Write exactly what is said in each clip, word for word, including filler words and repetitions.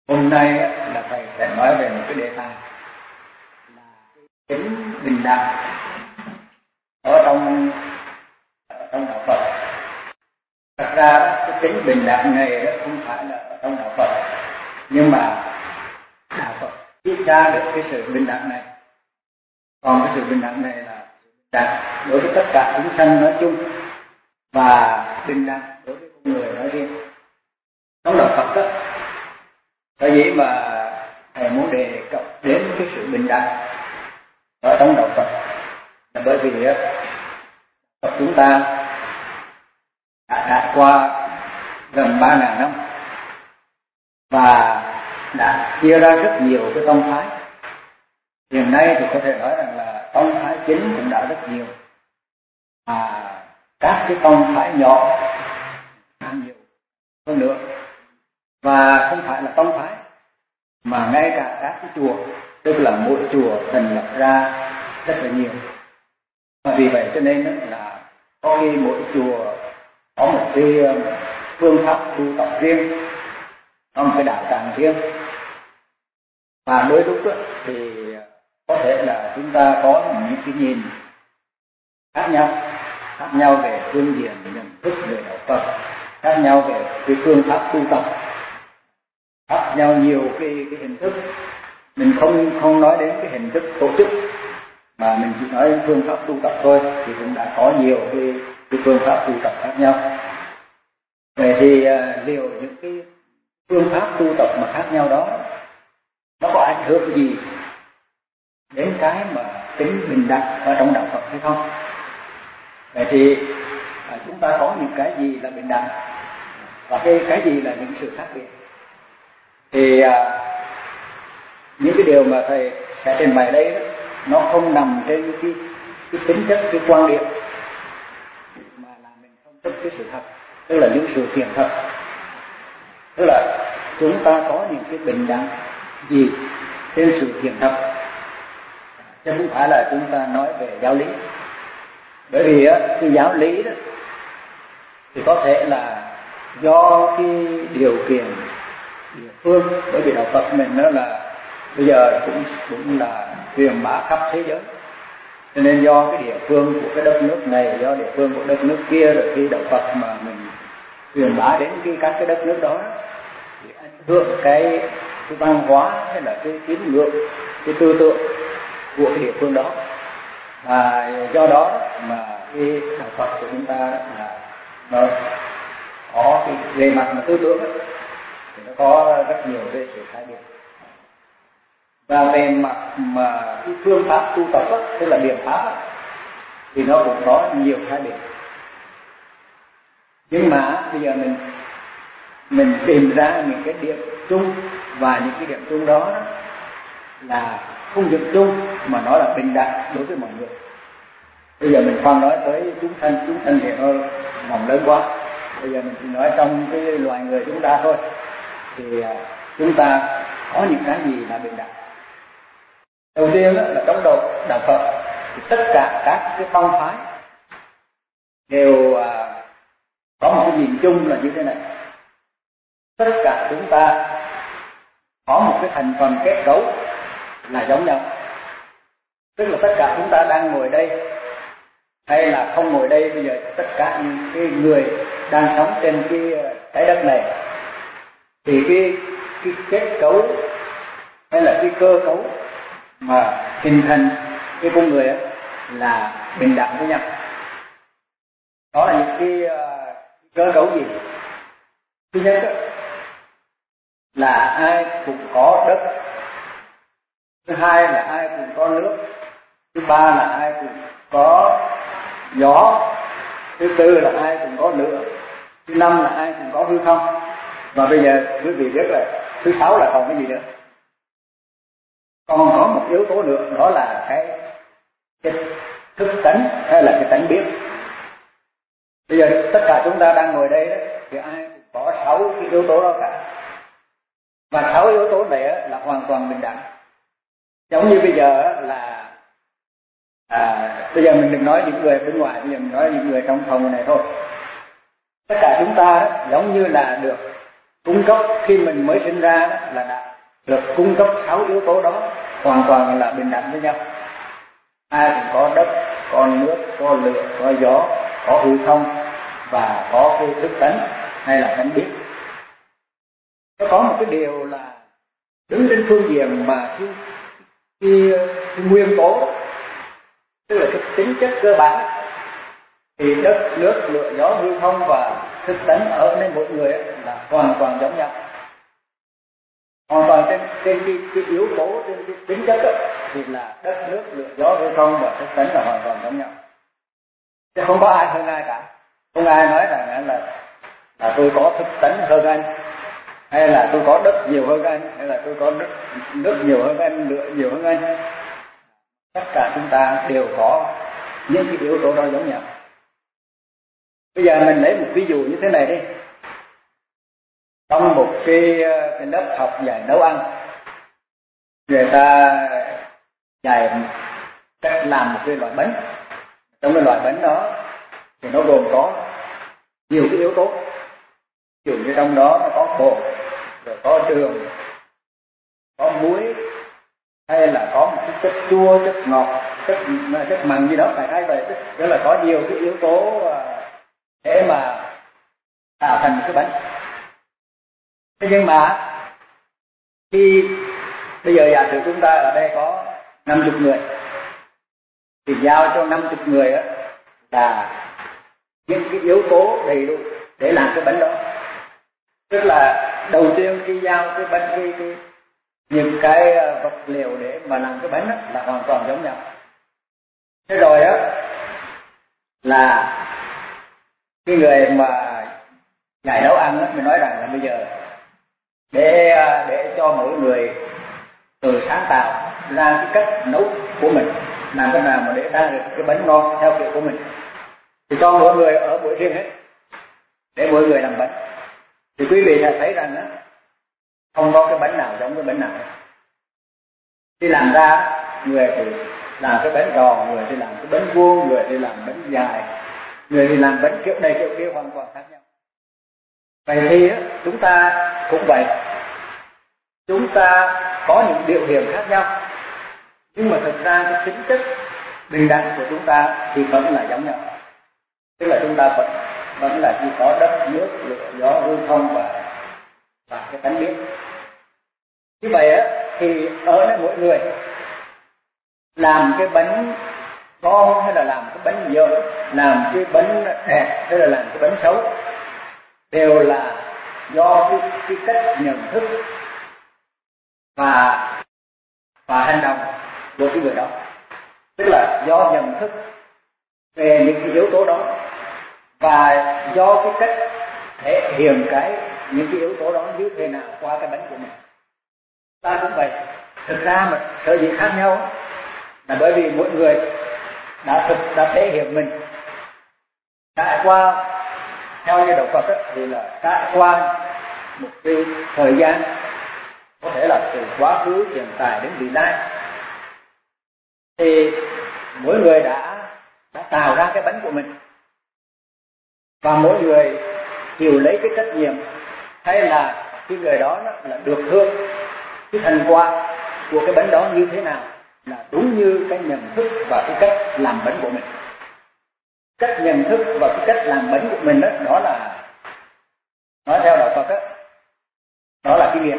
Hôm nay là thầy sẽ nói về một cái đề tài là tính bình đẳng ở trong ở trong đạo Phật. Thật ra cái tính bình đẳng này đó không phải là ở trong đạo Phật, nhưng mà đạo Phật viết ra được cái sự bình đẳng này. Còn cái sự bình đẳng này là bình đẳng đối với tất cả chúng sanh nói chung và bình đẳng đối với con người nói riêng. Trong đạo Phật đó, bởi vì mà thầy muốn đề cập đến cái sự bình đẳng ở trong đạo Phật là bởi vì đó, Phật chúng ta đã trải qua gần ba ngàn năm và đã chia ra rất nhiều cái tông phái. Hiện nay thì có thể nói rằng là tông phái chính cũng đã rất nhiều, mà các cái tông phái nhỏ càng nhiều hơn nữa. Và không phải là tông phái, mà ngay cả các cái chùa, tức là mỗi chùa thành lập ra rất là nhiều. Và vì vậy cho nên là có khi mỗi chùa có một cái phương pháp tu tập riêng, có một cái đạo tràng riêng. Và đôi lúc đó, thì có thể là chúng ta có những cái nhìn khác nhau, khác nhau về phương diện nhận thức về đạo Phật, khác nhau về cái phương pháp tu tập, khác nhau nhiều cái, cái hình thức. Mình không không nói đến cái hình thức tổ chức, mà mình chỉ nói đến phương pháp tu tập thôi, thì cũng đã có nhiều cái, cái phương pháp tu tập khác nhau. Vậy thì uh, liệu những cái phương pháp tu tập mà khác nhau đó nó có ảnh hưởng gì đến cái mà tính bình đẳng ở trong đạo Phật hay không? Vậy thì uh, chúng ta có những cái gì là bình đẳng và cái cái gì là những sự khác biệt? Thì à, những cái điều mà thầy sẽ trình bày đây đó, nó không nằm trên cái, cái tính chất, cái quan điểm, mà là mình phân tích cái sự thật, tức là những sự kiện thật. Tức là chúng ta có những cái bình đẳng gì trên sự kiện thật, chứ không phải là chúng ta nói về giáo lý. Bởi vì á, cái giáo lý đó thì có thể là do cái điều kiện địa phương, bởi vì đạo Phật mình đó là bây giờ cũng cũng là truyền bá khắp thế giới, cho nên do cái địa phương của cái đất nước này, do địa phương của đất nước kia, rồi khi đạo Phật mà mình truyền bá đến cái các cái đất nước đó thì ảnh hưởng cái cái văn hóa hay là cái tín ngưỡng, cái tư tưởng của cái địa phương đó. Và do đó mà cái đạo Phật của chúng ta là nó có cái về mặt mà tư tưởng ấy, thì nó có rất nhiều cái sự khác biệt. Và về mặt mà cái phương pháp tu tập đó, tức là biện pháp đó, thì nó cũng có nhiều khác biệt. Nhưng mà bây giờ mình mình tìm ra những cái điểm chung, và những cái điểm chung đó là không điểm chung mà nó là bình đẳng đối với mọi người. Bây giờ mình không nói tới chúng sanh, chúng sanh thì nó vòng lớn quá. Bây giờ mình chỉ nói trong cái loài người chúng ta thôi, thì chúng ta có những cái gì là bình đẳng. Đầu tiên là trong đạo đạo Phật thì tất cả các cái tông phái đều có một cái nhìn chung là như thế này: tất cả chúng ta có một cái thành phần kết cấu là giống nhau. Tức là tất cả chúng ta đang ngồi đây hay là không ngồi đây, bây giờ tất cả những cái người đang sống trên cái trái đất này thì cái cái kết cấu hay là cái cơ cấu mà hình thành cái con người ấy là bình đẳng với nhau. Đó là những cái uh, cơ cấu gì? Thứ nhất đó, là ai cũng có đất. Thứ hai là ai cũng có nước. Thứ ba là ai cũng có gió. Thứ tư là ai cũng có lửa. Thứ năm là ai cũng có hư không. Và bây giờ quý vị biết là thứ sáu là còn cái gì nữa? Còn có một yếu tố nữa, đó là cái, cái thức tánh hay là cái tánh biết. Bây giờ tất cả chúng ta đang ngồi đây đó, thì ai cũng có sáu cái yếu tố đó cả. Và sáu yếu tố này là hoàn toàn bình đẳng. Giống như bây giờ là à, bây giờ mình đừng nói những người bên ngoài, bây giờ mình nói những người trong phòng này thôi. Tất cả chúng ta đó, giống như là được cung cấp khi mình mới sinh ra đó là đã được cung cấp sáu yếu tố đó hoàn toàn là bình đẳng với nhau. Ai cũng có đất, có nước, có lửa, có gió, có hư không và có cái thức tánh hay là tánh biết. Nó có một cái điều là đứng trên phương diện mà cái, cái, cái nguyên tố, tức là cái tính chất cơ bản, thì đất, nước, lửa, gió, hư không và thức tánh ở nên mỗi người là hoàn toàn giống nhau. Hoàn toàn trên, trên cái, cái yếu tố, trên cái tính chất đó, thì là đất, nước, lửa, gió, hư không và thức tánh là hoàn toàn giống nhau. Chứ không có ai hơn ai cả. Không ai nói rằng là là tôi có thức tánh hơn anh, hay là tôi có đất nhiều hơn anh, hay là tôi có nước, nước nhiều hơn anh, lửa nhiều hơn anh. Tất cả chúng ta đều có những cái yếu tố đó giống nhau. Bây giờ mình lấy một ví dụ như thế này đi. Trong một cái, cái lớp học dạy nấu ăn, người ta dạy cách làm một cái loại bánh. Trong cái loại bánh đó thì nó gồm có nhiều cái yếu tố. Ví dụ như trong đó nó có bột, rồi có đường, có muối, hay là có một cái chất chua, chất ngọt, chất chất mặn gì đó, phải hay vậy. Tức là có nhiều cái yếu tố để mà tạo thành một cái bánh. Thế nhưng mà khi bây giờ giả sử chúng ta ở đây có năm mươi người, thì giao cho năm mươi người đó là những cái yếu tố đầy đủ để làm cái bánh đó. Tức là đầu tiên khi giao cái bánh, cái, cái những cái vật liệu để mà làm cái bánh đó là hoàn toàn giống nhau. Thế rồi đó là cái người mà dạy nấu ăn đó, mình nói rằng là bây giờ để để cho mỗi người tự sáng tạo ra cái cách nấu của mình, làm thế nào mà để ra được cái bánh ngon theo kiểu của mình, thì cho mỗi người ở buổi riêng hết để mỗi người làm bánh. Thì quý vị sẽ thấy rằng đó, không có cái bánh nào giống cái bánh nào. Khi làm ra, người thì làm cái bánh tròn, người thì làm cái bánh vuông, người thì làm bánh dài, người thì làm bánh kiểu này kiểu kia, hoàn toàn khác nhau. Vậy thì chúng ta cũng vậy, chúng ta có những biểu hiện khác nhau, nhưng mà thực ra cái tính chất bình đẳng của chúng ta thì vẫn là giống nhau. Tức là chúng ta vẫn vẫn là chỉ có đất, nước, lửa, gió, hư không và và cái tánh biết. Như vậy á, thì ở đây mỗi người làm cái bánh ngon hay là làm cái bánh dở, làm cái bánh đẹp hay là làm cái bánh xấu, đều là do cái, cái cách nhận thức và và hành động của cái người đó. Tức là do nhận thức về những cái yếu tố đó và do cái cách thể hiện cái những cái yếu tố đó như thế nào qua cái bánh của mình. Ta cũng vậy. Thực ra mà sở dĩ khác nhau là bởi vì mỗi người đã thực đã thể hiện mình trải qua, theo như đạo Phật ấy, thì là trải qua một cái thời gian, có thể là từ quá khứ, hiện tại đến vị lai, thì mỗi người đã đã tạo ra cái bánh của mình, và mỗi người chịu lấy cái trách nhiệm hay là cái người đó là được hưởng cái thành quả của cái bánh đó như thế nào là đúng như cái nhận thức và cái cách làm bánh của mình. Cách nhận thức và cái cách làm bánh của mình đó, đó là nói theo đạo Phật đó, đó là cái nghiệp.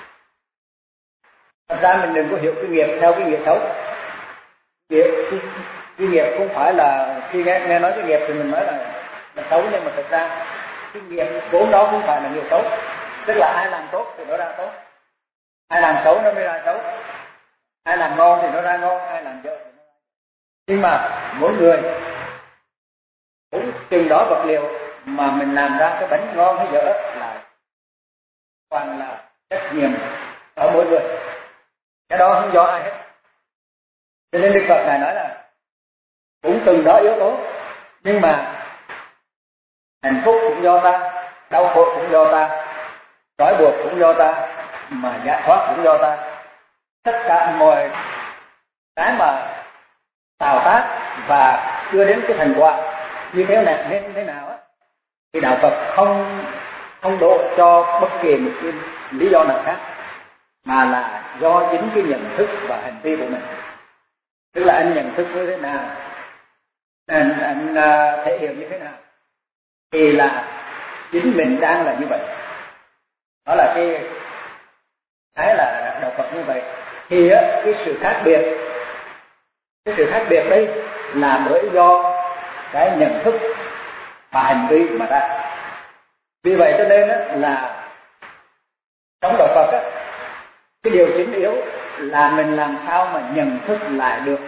Thật ra mình đừng có hiểu cái nghiệp theo cái nghiệp xấu. Nghiệp, cái, cái nghiệp không phải là khi nghe, nghe nói cái nghiệp thì mình nói là, là xấu, nhưng mà thật ra cái nghiệp vốn đó không phải là nghiệp xấu. Tức là ai làm tốt thì nó ra tốt, ai làm xấu nó mới ra xấu, ai làm ngon thì nó ra ngon, ai làm dở thì nó ra. Nhưng mà mỗi người cũng chừng đó vật liệu mà mình làm ra cái bánh ngon hay dở là toàn là trách nhiệm ở mỗi người, cái đó không do ai hết. Cho nên Đức Phật Ngài nói là cũng từng đó yếu tố, nhưng mà hạnh phúc cũng do ta, đau khổ cũng do ta, trói buộc cũng do ta, mà giải thoát cũng do ta. Tất cả mọi cái mà tạo tác và đưa đến cái thành quả như thế nào, như thế nào á, thì đạo Phật không không đổ cho bất kỳ một cái lý do nào khác, mà là do chính cái nhận thức và hành vi của mình. Tức là anh nhận thức như thế nào, anh, anh uh, thể hiện như thế nào, thì là chính mình đang là như vậy. Đó là cái cái là đạo Phật như vậy. Thì á, cái sự khác biệt, cái sự khác biệt đây là bởi do cái nhận thức và hành vi mà ra. Vì vậy cho nên á, là trong đạo Phật á, cái điều chính yếu là mình làm sao mà nhận thức lại được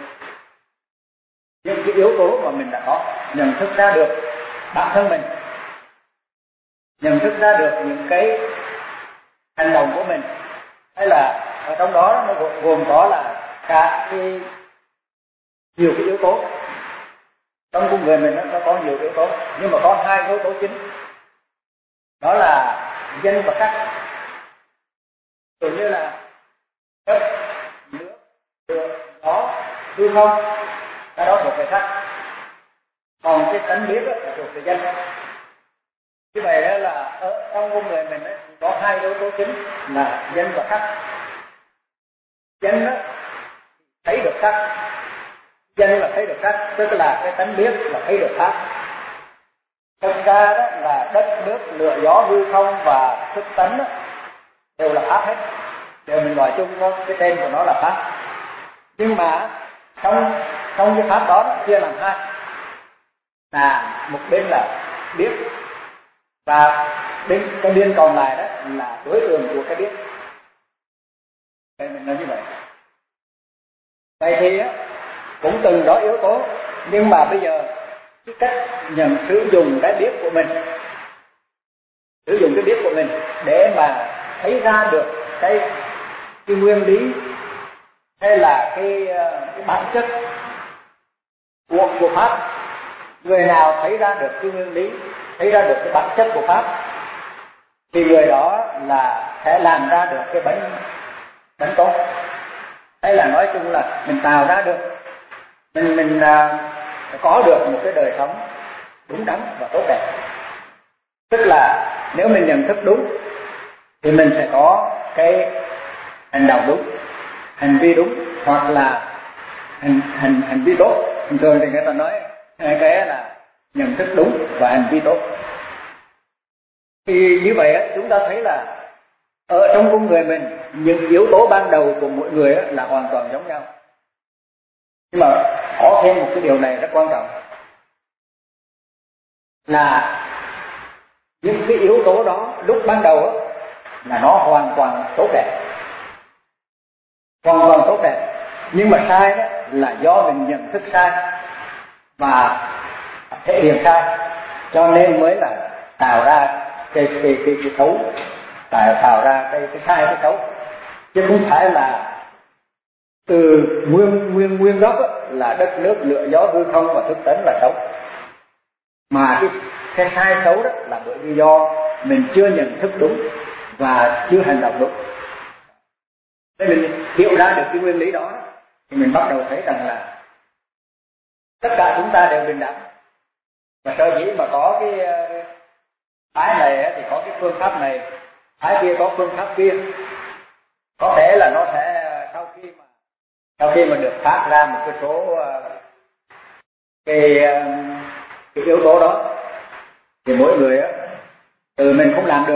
những cái yếu tố mà mình đã có, nhận thức ra được bản thân mình, nhận thức ra được những cái hành động của mình, hay là ở trong đó nó gồm có là cả cái nhiều cái yếu tố. Trong con người mình nó có nhiều yếu tố, nhưng mà có hai yếu tố chính, đó là danh và sắc. Tự như là đất, nước, lửa, gió, hư không, cái đó thuộc về sắc. Còn cái tánh biết là thuộc về danh. Như vậy đó là ở trong con người mình ấy, có hai yếu tố chính là danh và sắc. Danh đó thấy được sắc, danh là thấy được sắc, tức là cái tánh biết là thấy được pháp. Thực ra đó là đất, nước, lửa, gió, hư không và thức tánh đó, đều là pháp hết, đều mình gọi chung thôi, cái tên của nó là pháp. Nhưng mà trong trong cái pháp đó, đó chia làm hai, là một bên là biết và bên cái bên còn lại đó là đối tượng của cái biết. Vậy mình nói như vậy. Vậy thì á, cũng từng đó yếu tố, nhưng mà bây giờ cái cách nhận sử dụng cái biết của mình, sử dụng cái biết của mình để mà thấy ra được cái cái nguyên lý hay là cái cái bản chất của của pháp. Người nào thấy ra được cái nguyên lý, thấy ra được cái bản chất của pháp, thì người đó là sẽ làm ra được cái bánh bánh tốt, hay là nói chung là mình tạo ra được, mình mình uh, có được một cái đời sống đúng đắn và tốt đẹp. Tức là nếu mình nhận thức đúng thì mình sẽ có cái hành động đúng, hành vi đúng, hoặc là hành hành hành vi tốt. Thường thường thì người ta nói hai cái là nhận thức đúng và hành vi tốt. Thì như vậy chúng ta thấy là ở trong con người mình, những yếu tố ban đầu của mỗi người là hoàn toàn giống nhau. Nhưng mà có thêm một cái điều này rất quan trọng, là những cái yếu tố đó lúc ban đầu là nó hoàn toàn tốt đẹp, hoàn toàn tốt đẹp. Nhưng mà sai đó là do mình nhận thức sai và thể hiện sai, cho nên mới là tạo ra cái cái cái, cái xấu, tạo tạo ra cái cái sai, cái xấu, chứ không phải là từ nguyên nguyên nguyên gốc là đất, nước, lửa, gió, hư không và thức tánh là xấu, mà cái cái sai xấu đó là bởi vì do mình chưa nhận thức đúng và chưa hành động đúng. Nên mình hiểu ra được cái nguyên lý đó thì mình bắt đầu thấy rằng là tất cả chúng ta đều bình đẳng. Và sở dĩ mà có cái phái này thì có cái phương pháp này, phái kia có phương pháp kia, có thể là nó sẽ sau khi mà sau khi mà được phát ra một cái số cái, cái yếu tố đó thì mỗi người á từ mình không làm được,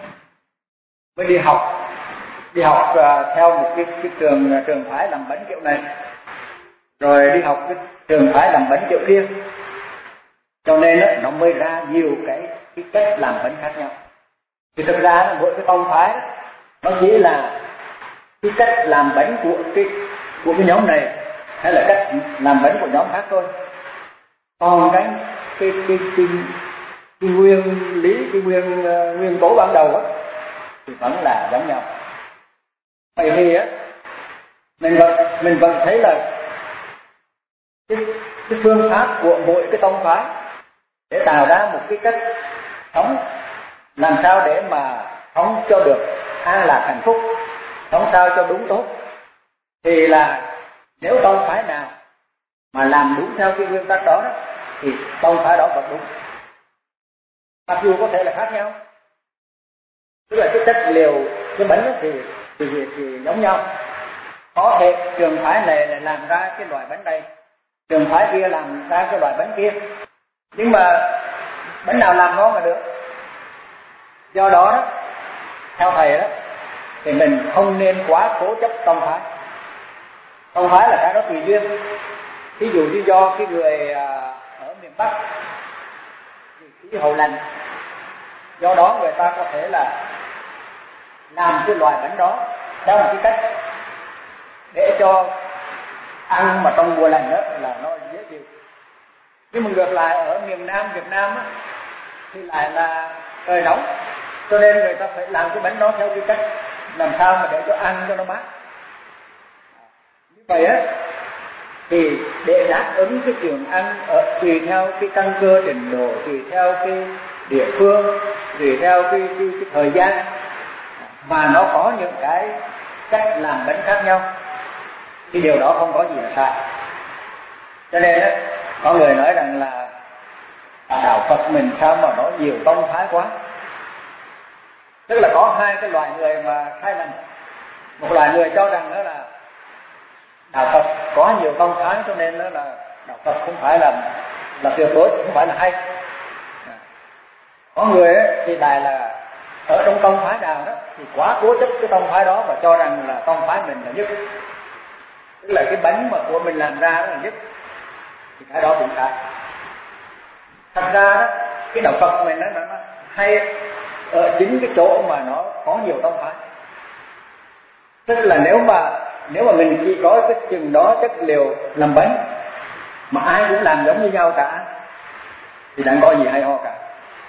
mới đi học đi học theo một cái, cái trường trường phái làm bánh kiểu này, rồi đi học cái trường phái làm bánh kiểu kia, cho nên đó, nó mới ra nhiều cái, cái cách làm bánh khác nhau. Thì thực ra mỗi cái tông phái đó, nó chỉ là cái cách làm bánh của cái của cái nhóm này, hay là cách làm bánh của nhóm khác thôi. Còn cái cái cái cái, cái nguyên lý, cái nguyên uh, nguyên tố ban đầu á thì vẫn là giống nhau. Vậy thì á mình vẫn mình vẫn thấy là cái, cái phương pháp của mỗi cái tông phái để tạo ra một cái cách sống làm sao để mà sống cho được an lạc hạnh phúc, sống sao cho đúng tốt, thì là nếu tông phái nào mà làm đúng theo cái nguyên tắc đó, đó thì tông phái đó vẫn đúng, mặc dù có thể là khác nhau. Tức là cái chất liệu cái bánh thì thì, thì, thì giống nhau. Có thể trường phái này lại làm ra cái loại bánh này, trường phái kia làm ra cái loại bánh kia, nhưng mà bánh nào làm ngon là được. Do đó, đó theo thầy đó thì mình không nên quá cố chấp tông phái. Tông phái là cái đó tùy duyên. Ví dụ như do cái người ở miền Bắc khí hậu lạnh, do đó người ta có thể là làm cái loại bánh đó theo một cái cách để cho ăn mà trong mùa lạnh đó là nó dễ chịu. Nhưng mà ngược lại ở miền Nam Việt Nam á, thì lại là trời nóng, cho nên người ta phải làm cái bánh đó theo cái cách làm sao mà để cho ăn cho nó mát. Như vậy á thì để đáp ứng cái trường ăn ở tùy theo cái căn cơ trình độ, tùy theo cái địa phương, tùy theo cái, cái, cái thời gian mà nó có những cái cách làm bánh khác nhau, thì điều đó không có gì là sai. Cho nên á có người nói rằng là đạo Phật mình sao mà nó nhiều tông phái quá. Tức là có hai cái loại người mà sai lầm. Một loại người cho rằng đó là đạo Phật có nhiều tông phái cho nên đó là đạo Phật không phải là là tuyệt đối, không phải là hay. Có người ấy, thì lại là ở trong tông phái nào đó thì quá cố chấp cái tông phái đó và cho rằng là tông phái mình là nhất, tức là cái bánh mà của mình làm ra đó là nhất, thì cái đó cũng sai. Thật ra đó cái đạo Phật mình đó, nó hay ở chính cái chỗ mà nó có nhiều tông phái. Tức là nếu mà nếu mà mình chỉ có cái chừng đó chất liệu làm bánh mà ai cũng làm giống như nhau cả thì chẳng có gì hay ho cả.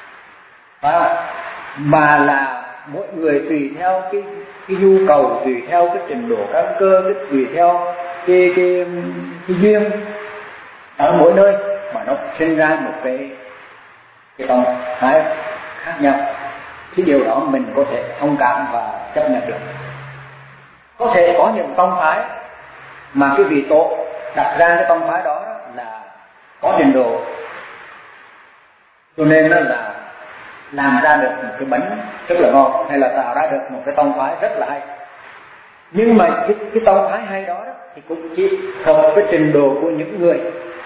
À, mà là mỗi người tùy theo cái cái nhu cầu, tùy theo cái trình độ căn cơ, cái tùy theo cái cái, cái duyên ở mỗi nơi mà nó sinh ra một cái cái tông phái khác nhau. Cái điều đó mình có thể thông cảm và chấp nhận được. Có thể có những tông phái mà cái vị tổ đặt ra cái tông phái đó là có trình độ, cho nên đó là làm ra được một cái bánh rất là ngon, hay là tạo ra được một cái tông phái rất là hay. Nhưng mà cái, cái tông phái hay đó, đó thì cũng chỉ hợp với trình độ của những người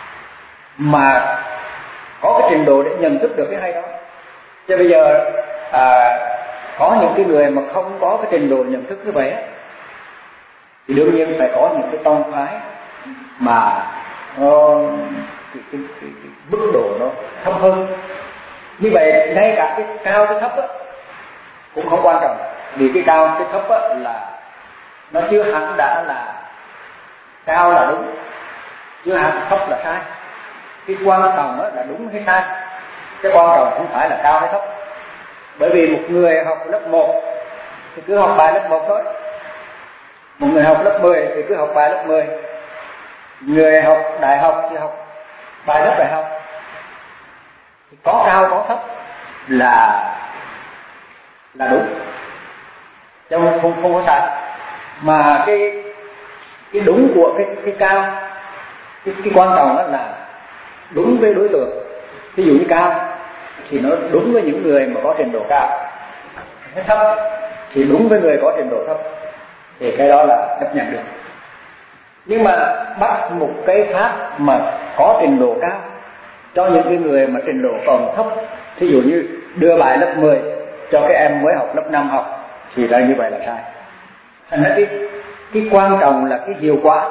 mà có cái trình độ để nhận thức được cái hay đó. Chứ bây giờ à, có những cái người mà không có cái trình độ nhận thức như vậy á, thì đương nhiên phải có những cái tông phái mà nó cái, cái, cái, cái mức độ nó thấp hơn. Như vậy ngay cả cái cao cái thấp á cũng không quan trọng, vì cái cao cái thấp á là nó chưa hẳn đã là cao là đúng, chưa hẳn thấp là sai. Cái quan trọng á là đúng hay sai, cái quan trọng không phải là cao hay thấp. Bởi vì một người học lớp một thì cứ học bài lớp một thôi, một người học lớp mười thì cứ học bài lớp mười, người học đại học thì học bài lớp đại học. Thì có cao có thấp là là đúng, chứ không không, không có sai. Mà cái cái đúng của cái cái cao, cái cái quan trọng đó là đúng với đối tượng. Ví dụ như cao thì nó đúng với những người mà có trình độ cao, cái thấp thì đúng với người có trình độ thấp, thì cái đó là chấp nhận được. Nhưng mà bắt một cái pháp mà có trình độ cao cho những cái người mà trình độ còn thấp, thí dụ như đưa bài lớp mười cho cái em mới học lớp năm học, thì là như vậy là sai. Thành ra cái cái quan trọng là cái hiệu quả,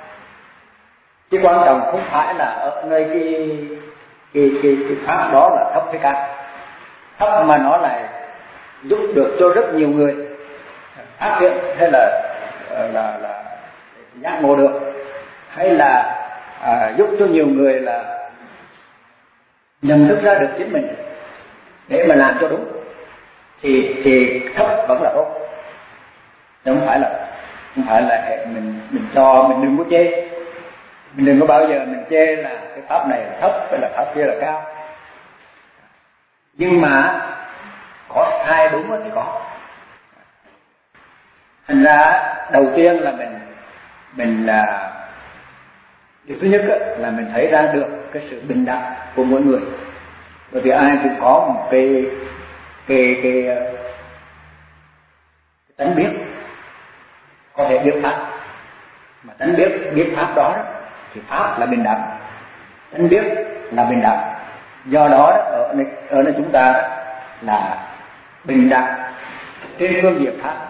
cái quan trọng không phải là ở nơi cái cái cái, cái pháp đó là thấp hay cao. Thấp mà nó lại giúp được cho rất nhiều người phát hiện hay là là là giác ngộ được, hay là à, giúp cho nhiều người là nhận thức ra được chính mình để mà làm cho đúng, thì thì thấp vẫn là tốt. Không phải là không phải là mình mình cho mình đừng có chê, mình đừng có bao giờ mình chê là cái pháp này là thấp hay là pháp kia là cao. Nhưng mà có sai đúng thì có. Thành ra đầu tiên là mình mình là điều thứ nhất là mình thấy ra được cái sự bình đẳng của mỗi người, bởi vì ai cũng có một cái cái cái tánh biết có thể biết pháp, mà tánh biết biết pháp đó, đó thì pháp là bình đẳng, tánh biết là bình đẳng. Do đó, đó ở nơi, ở nơi chúng ta đó, là bình đẳng trên phương diện pháp,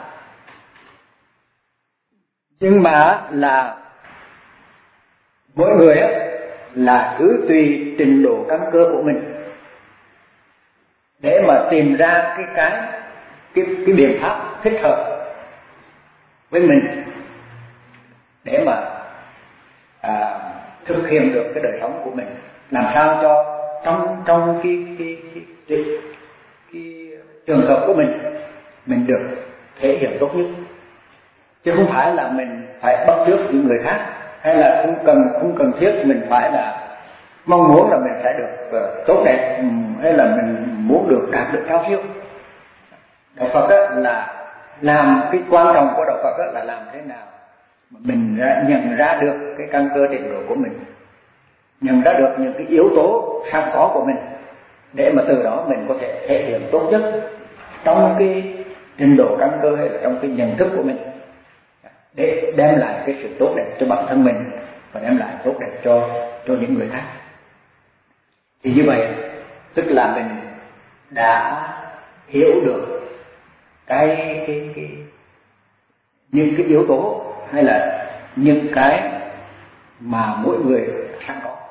nhưng mà là mỗi người á, là cứ tùy trình độ căn cơ của mình để mà tìm ra cái cái cái, cái biện pháp thích hợp với mình để mà à, thực hiện được cái đời sống của mình, làm sao cho trong trong cái cái cái, cái, cái trường hợp của mình mình được thể hiện tốt nhất, chứ không phải là mình phải bắt chước những người khác, hay là không cần không cần thiết mình phải là mong muốn là mình sẽ được uh, tốt đẹp, hay là mình muốn được đạt được cao siêu. Đạo Phật đó là làm cái quan trọng của đạo Phật đó là làm thế nào mà mình ra, nhận ra được cái căn cơ trình độ của mình, nhận ra được những cái yếu tố sẵn có của mình, để mà từ đó mình có thể thể hiện tốt nhất trong cái trình độ căn cơ hay là trong cái nhận thức của mình, để đem lại cái sự tốt đẹp cho bản thân mình và đem lại tốt đẹp cho cho những người khác. Thì như vậy tức là mình đã hiểu được cái cái cái những cái yếu tố hay là những cái mà mỗi người sẵn có.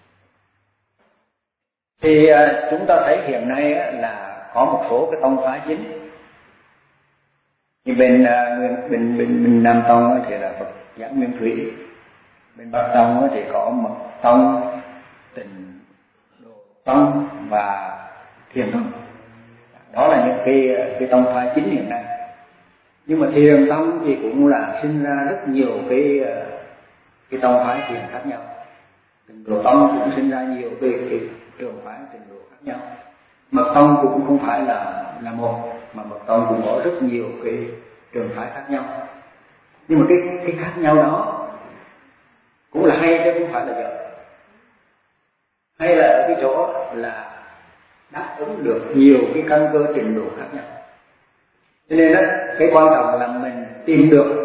Thì chúng ta thấy hiện nay là có một số cái tông phái chính. Thì bên bên bên bên Nam Tông thì là Phật giáo Nguyên Thủy, bên Bắc Tông thì có Mật Tông, Tịnh Độ Tông và Thiền Tông. Đó là những cái cái tông phái chính hiện nay. Nhưng mà Thiền Tông thì cũng là sinh ra rất nhiều cái cái tông phái thiền khác nhau. Tịnh Độ Tông cũng sinh ra nhiều cái, cái trường phái Tịnh Độ khác nhau. Mật Tông cũng không phải là là một, mà Mật Tông cũng có rất nhiều cái trường phái khác nhau. Nhưng mà cái cái khác nhau đó cũng là hay chứ không phải là dở. Hay là ở cái chỗ là đáp ứng được nhiều cái căn cơ trình độ khác nhau. Cho nên đó, cái quan trọng là mình tìm được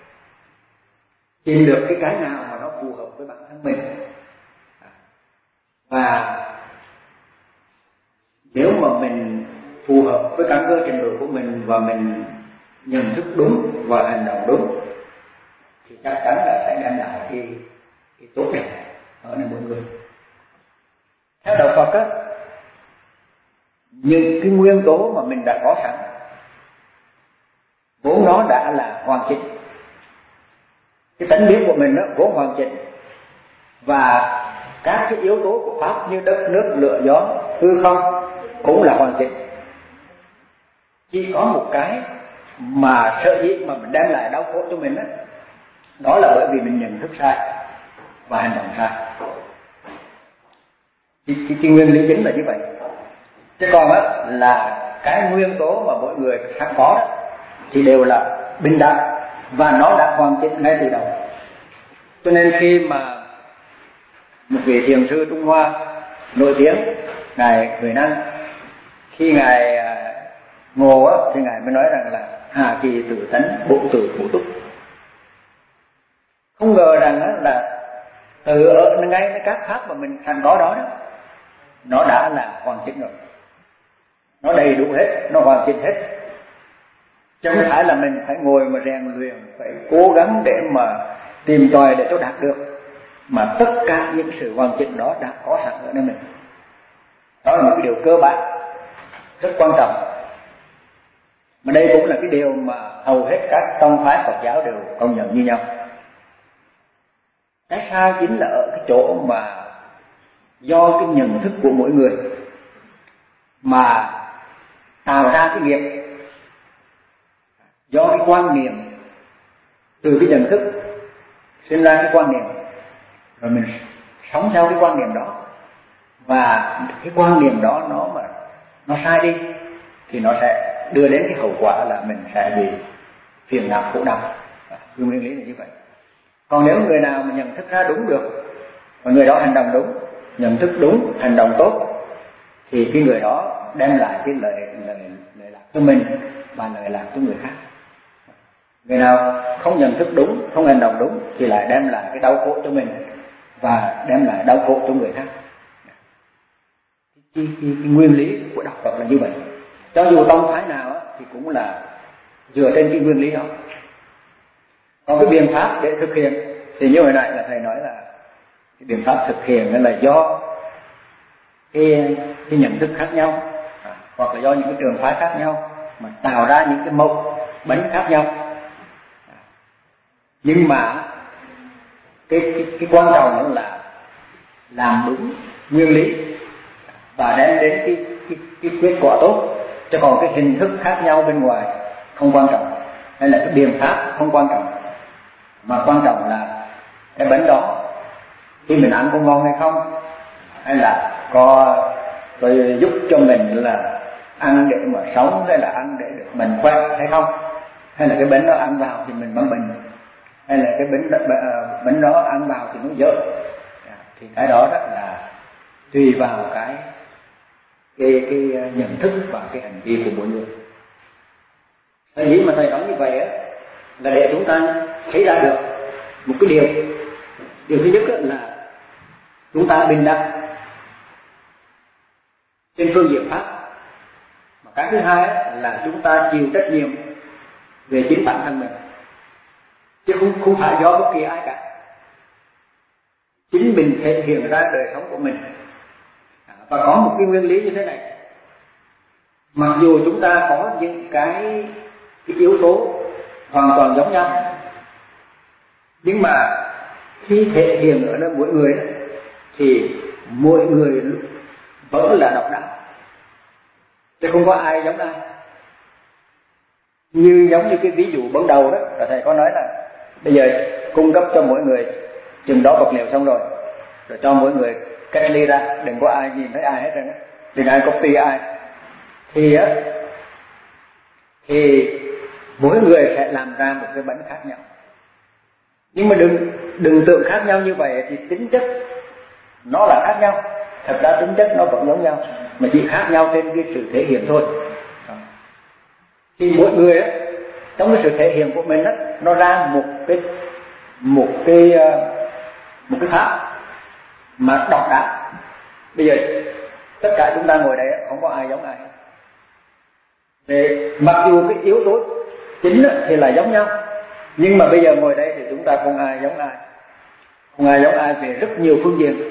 tìm được cái cái nào mà nó phù hợp với bản thân mình. Và nếu mà mình phù hợp với căn cơ trình độ của mình và mình nhận thức đúng và hành động đúng thì chắc chắn là sẽ đem lại cái, cái tốt đẹp ở nơi mỗi người. Theo đạo Phật á, những cái nguyên tố mà mình đã có sẵn vốn nó đã là hoàn chỉnh. Cái tánh biết của mình đó vốn hoàn chỉnh, và các cái yếu tố của pháp như đất, nước, lửa, gió, hư không cũng là hoàn chỉnh. Chỉ có một cái mà sợ dĩ mà mình đem lại đau khổ cho mình đó, đó là bởi vì mình nhận thức sai và hành động sai. Cái, cái, cái nguyên lý chính là như vậy. Chứ còn á, là cái nguyên tố mà mỗi người sẵn có đó, thì đều là bình đẳng và nó đã hoàn chỉnh ngay từ đầu. Cho nên khi mà một vị thiền sư Trung Hoa nổi tiếng, ngài Huệ Năng, khi ngài ngộ á, thì ngài mới nói rằng là hà kỳ tự tánh, bộ tử phụ túc. Không ngờ rằng á, là từ ở ngay các pháp mà mình sẵn có đó, đó nó đã là hoàn chỉnh rồi, nó đầy đủ hết, nó hoàn chỉnh hết. Chứ không phải là mình phải ngồi mà rèn luyện, phải cố gắng để mà tìm tòi để cho đạt được, mà tất cả những sự hoàn chỉnh đó đã có sẵn ở nơi mình. Đó là một cái điều cơ bản rất quan trọng, mà đây cũng là cái điều mà hầu hết các tông phái Phật giáo đều công nhận như nhau. Cái sai chính là ở cái chỗ mà do cái nhận thức của mỗi người mà tạo ra cái nghiệp, do cái quan niệm, từ cái nhận thức sinh ra cái quan niệm, rồi mình sống theo cái quan niệm đó, và cái quan niệm đó nó mà nó sai đi thì nó sẽ đưa đến cái hậu quả là mình sẽ bị phiền não khổ đau. Cái nguyên lý là như vậy. Còn nếu người nào mà nhận thức ra đúng được, và người đó hành động đúng, nhận thức đúng, hành động tốt, thì cái người đó đem lại cái lợi lợi lợi lạc cho mình và lợi lạc cho người khác. Người nào không nhận thức đúng, không hành động đúng thì lại đem lại cái đau khổ cho mình và đem lại đau khổ cho người khác. Cái, cái, cái nguyên lý của đạo Phật là như vậy. Cho dù tông phái nào á, thì cũng là dựa trên cái nguyên lý đó. Còn cái biện pháp để thực hiện thì như hồi nãy là thầy nói là cái biện pháp thực hiện là do cái, cái nhận thức khác nhau, à, hoặc là do những cái trường phái khác nhau mà tạo ra những cái mẫu bánh khác nhau. À, nhưng mà cái, cái, cái quan trọng đó là làm đúng nguyên lý và đem đến cái, cái, cái kết quả tốt. Chứ còn cái hình thức khác nhau bên ngoài không quan trọng, hay là cái biện pháp không quan trọng, mà quan trọng là cái bánh đó khi mình ăn có ngon hay không, hay là có tôi giúp cho mình là ăn để mà sống, hay là ăn để được mình khỏe hay không, hay là cái bánh đó ăn vào thì mình bắn bệnh, hay là cái bánh đó, bánh đó ăn vào thì nó dở. Thì cái đó, đó là tùy vào cái cái cái nhận thức và cái hành vi của mỗi người. Thầy nghĩ mà thầy nói như vậy á là để chúng ta thấy ra được một cái điều. Điều thứ nhất là chúng ta bình đẳng trên phương diện pháp. Mà cái thứ hai là chúng ta chịu trách nhiệm về chính bản thân mình, chứ không không phải do bất kỳ ai cả. Chính mình thể hiện ra đời sống của mình. Và có một cái nguyên lý như thế này, mặc dù chúng ta có những cái, cái yếu tố hoàn toàn giống nhau, nhưng mà khi thể hiện ở nơi mỗi người đó, thì mỗi người vẫn là độc đáo, chứ không có ai giống ai. Như giống như cái ví dụ ban đầu đó, là thầy có nói là bây giờ cung cấp cho mỗi người chừng đó vật liệu xong rồi, rồi cho mỗi người cách ly ra, đừng có ai nhìn thấy ai hết trơn á, đừng ai copy ai. Thì á, thì mỗi người sẽ làm ra một cái bánh khác nhau. Nhưng mà đừng đừng tưởng khác nhau như vậy thì tính chất nó là khác nhau. Thật ra tính chất nó vẫn giống nhau, mà chỉ khác nhau trên cái sự thể hiện thôi. Thì mỗi người á, trong cái sự thể hiện của mình á, nó ra một cái một cái một cái pháp mà độc đáo. Bây giờ tất cả chúng ta ngồi đây không có ai giống ai. Thì mặc dù cái yếu tố chính thì là giống nhau, nhưng mà bây giờ ngồi đây thì chúng ta không ai giống ai, không ai giống ai về rất nhiều phương diện.